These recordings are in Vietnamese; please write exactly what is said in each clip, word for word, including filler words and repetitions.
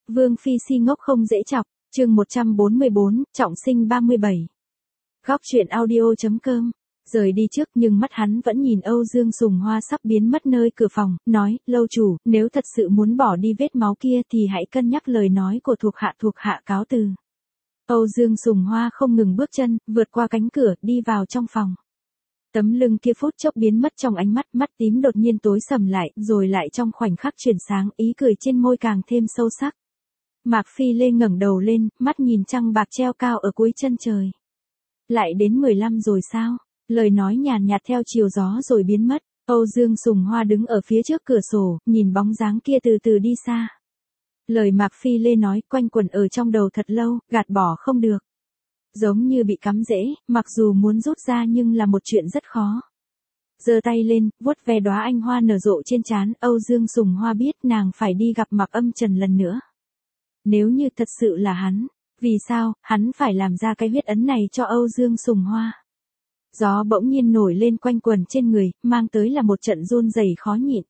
Vương Phi si ngốc không dễ chọc, chương một trăm bốn mươi bốn, trọng sinh ba mươi bảy. Góc truyện audio.com. Rời đi trước nhưng mắt hắn vẫn nhìn Âu Dương Sùng Hoa sắp biến mất nơi cửa phòng, nói, lâu chủ, nếu thật sự muốn bỏ đi vết máu kia thì hãy cân nhắc lời nói của thuộc hạ thuộc hạ cáo từ. Âu Dương Sùng Hoa không ngừng bước chân, vượt qua cánh cửa, đi vào trong phòng. Tấm lưng kia phút chốc biến mất trong ánh mắt, mắt tím đột nhiên tối sầm lại, rồi lại trong khoảnh khắc chuyển sáng, ý cười trên môi càng thêm sâu sắc. Mạc Phi Lê ngẩng đầu lên, mắt nhìn trăng bạc treo cao ở cuối chân trời. Lại đến mười lăm rồi sao? Lời nói nhàn nhạt theo chiều gió rồi biến mất. Âu Dương Sùng Hoa đứng ở phía trước cửa sổ, nhìn bóng dáng kia từ từ đi xa. Lời Mạc Phi Lê nói quanh quẩn ở trong đầu thật lâu, gạt bỏ không được. Giống như bị cắm rễ, mặc dù muốn rút ra nhưng là một chuyện rất khó. Giơ tay lên, vuốt ve đóa anh hoa nở rộ trên trán, Âu Dương Sùng Hoa biết nàng phải đi gặp Mạc Âm Trần lần nữa. Nếu như thật sự là hắn, vì sao hắn phải làm ra cái huyết ấn này cho Âu Dương Sùng Hoa? Gió bỗng nhiên nổi lên quanh quần trên người, mang tới là một trận run rẩy khó nhịn.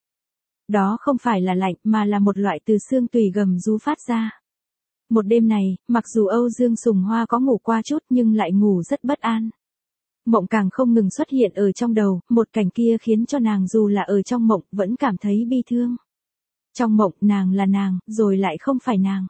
Đó không phải là lạnh mà là một loại từ xương tùy gầm rú phát ra. Một đêm này, mặc dù Âu Dương Sùng Hoa có ngủ qua chút nhưng lại ngủ rất bất an. Mộng càng không ngừng xuất hiện ở trong đầu, một cảnh kia khiến cho nàng dù là ở trong mộng vẫn cảm thấy bi thương. Trong mộng nàng là nàng, rồi lại không phải nàng.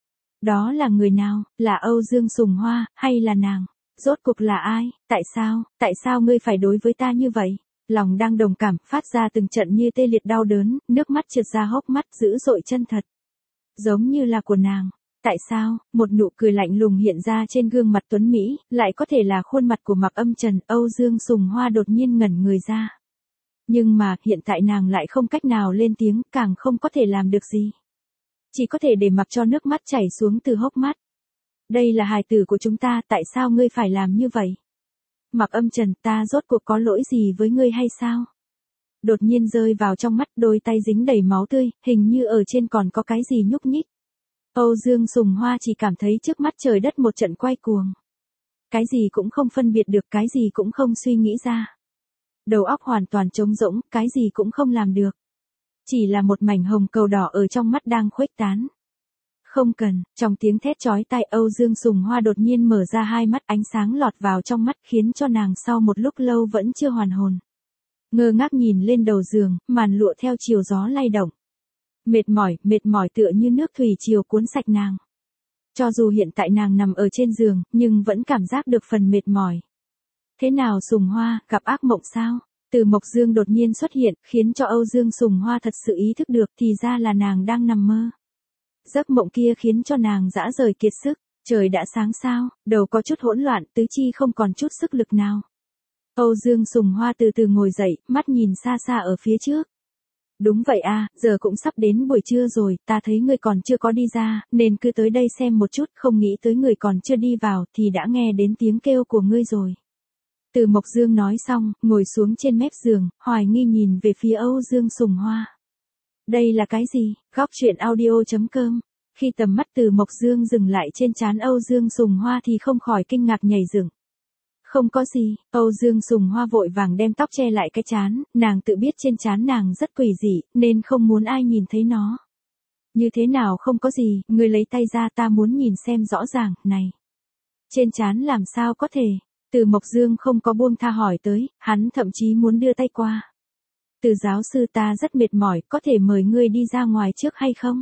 Đó là người nào, là Âu Dương Sùng Hoa, hay là nàng? Rốt cuộc là ai, tại sao, tại sao ngươi phải đối với ta như vậy? Lòng đang đồng cảm, phát ra từng trận như tê liệt đau đớn, nước mắt trượt ra hốc mắt dữ dội chân thật. Giống như là của nàng. Tại sao, một nụ cười lạnh lùng hiện ra trên gương mặt tuấn Mỹ, lại có thể là khuôn mặt của Mạc Âm Trần? Âu Dương Sùng Hoa đột nhiên ngẩn người ra. Nhưng mà, hiện tại nàng lại không cách nào lên tiếng, càng không có thể làm được gì. Chỉ có thể để mặc cho nước mắt chảy xuống từ hốc mắt. Đây là hài tử của chúng ta, tại sao ngươi phải làm như vậy? Mạc Âm Trần, ta rốt cuộc có lỗi gì với ngươi hay sao? Đột nhiên rơi vào trong mắt, đôi tay dính đầy máu tươi, hình như ở trên còn có cái gì nhúc nhích. Âu Dương Sùng Hoa chỉ cảm thấy trước mắt trời đất một trận quay cuồng. Cái gì cũng không phân biệt được, cái gì cũng không suy nghĩ ra. Đầu óc hoàn toàn trống rỗng, cái gì cũng không làm được. Chỉ là một mảnh hồng cầu đỏ ở trong mắt đang khuếch tán. Không cần, trong tiếng thét chói tai Âu Dương Sùng Hoa đột nhiên mở ra hai mắt, ánh sáng lọt vào trong mắt khiến cho nàng sau một lúc lâu vẫn chưa hoàn hồn. Ngơ ngác nhìn lên đầu giường, màn lụa theo chiều gió lay động. Mệt mỏi, mệt mỏi tựa như nước thủy triều cuốn sạch nàng. Cho dù hiện tại nàng nằm ở trên giường, nhưng vẫn cảm giác được phần mệt mỏi. Thế nào Sùng Hoa, gặp ác mộng sao? Từ Mộc Dương đột nhiên xuất hiện, khiến cho Âu Dương Sùng Hoa thật sự ý thức được thì ra là nàng đang nằm mơ. Giấc mộng kia khiến cho nàng dã rời kiệt sức, trời đã sáng sao, đầu có chút hỗn loạn, tứ chi không còn chút sức lực nào. Âu Dương Sùng Hoa từ từ ngồi dậy, mắt nhìn xa xa ở phía trước. Đúng vậy à, giờ cũng sắp đến buổi trưa rồi, ta thấy người còn chưa có đi ra, nên cứ tới đây xem một chút, không nghĩ tới người còn chưa đi vào thì đã nghe đến tiếng kêu của ngươi rồi. Từ Mộc Dương nói xong, ngồi xuống trên mép giường, hoài nghi nhìn về phía Âu Dương Sùng Hoa. Đây là cái gì? Góc truyện audio.com. Khi tầm mắt Từ Mộc Dương dừng lại trên trán Âu Dương Sùng Hoa thì không khỏi kinh ngạc nhảy dựng. Không có gì, Âu Dương Sùng Hoa vội vàng đem tóc che lại cái trán, nàng tự biết trên trán nàng rất quỷ dị, nên không muốn ai nhìn thấy nó. Như thế nào không có gì, ngươi lấy tay ra, ta muốn nhìn xem rõ ràng, này. Trên trán làm sao có thể? Từ Mộc Dương không có buông tha hỏi tới, hắn thậm chí muốn đưa tay qua. Từ giáo sư, ta rất mệt mỏi, có thể mời ngươi đi ra ngoài trước hay không?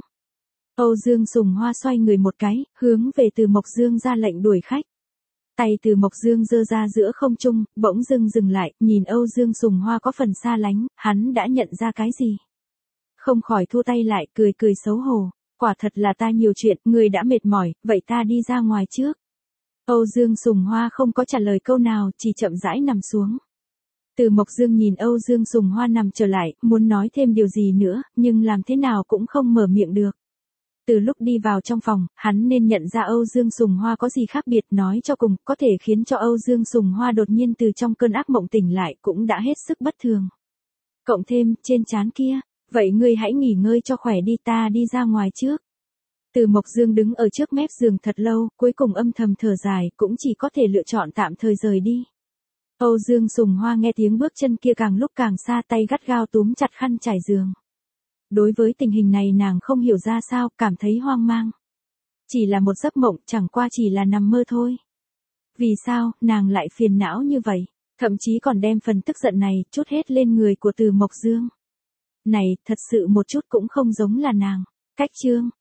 Âu Dương Sùng Hoa xoay người một cái, hướng về Từ Mộc Dương ra lệnh đuổi khách. Tay Từ Mộc Dương giơ ra giữa không trung, bỗng dưng dừng lại, nhìn Âu Dương Sùng Hoa có phần xa lánh, hắn đã nhận ra cái gì? Không khỏi thu tay lại, cười cười xấu hổ. Quả thật là ta nhiều chuyện, ngươi đã mệt mỏi, vậy ta đi ra ngoài trước. Âu Dương Sùng Hoa không có trả lời câu nào, chỉ chậm rãi nằm xuống. Từ Mộc Dương nhìn Âu Dương Sùng Hoa nằm trở lại, muốn nói thêm điều gì nữa, nhưng làm thế nào cũng không mở miệng được. Từ lúc đi vào trong phòng, hắn nên nhận ra Âu Dương Sùng Hoa có gì khác biệt, nói cho cùng, có thể khiến cho Âu Dương Sùng Hoa đột nhiên từ trong cơn ác mộng tỉnh lại cũng đã hết sức bất thường. Cộng thêm, trên trán kia, vậy ngươi hãy nghỉ ngơi cho khỏe đi, ta đi ra ngoài trước. Từ Mộc Dương đứng ở trước mép giường thật lâu, cuối cùng âm thầm thở dài, cũng chỉ có thể lựa chọn tạm thời rời đi. Âu Dương Sùng Hoa nghe tiếng bước chân kia càng lúc càng xa, tay gắt gao túm chặt khăn trải giường. Đối với tình hình này nàng không hiểu ra sao, cảm thấy hoang mang. Chỉ là một giấc mộng, chẳng qua chỉ là nằm mơ thôi. Vì sao, nàng lại phiền não như vậy? Thậm chí còn đem phần tức giận này, trút hết lên người của Từ Mộc Dương. Này, thật sự một chút cũng không giống là nàng. Cách chương.